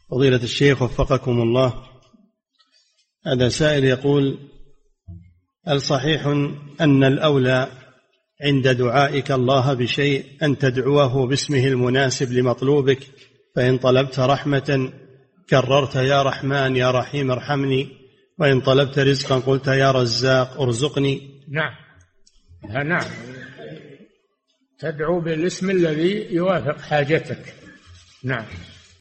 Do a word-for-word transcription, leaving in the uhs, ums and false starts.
فضيلة الشيخ وفقكم الله، هذا سائل يقول: هل صحيح أن الأولى عند دعائك الله بشيء أن تدعوه باسمه المناسب لمطلوبك، فإن طلبت رحمة كررت يا رحمن يا رحيم ارحمني، وإن طلبت رزقا قلت يا رزاق ارزقني؟ نعم نعم، تدعو بالاسم الذي يوافق حاجتك. نعم.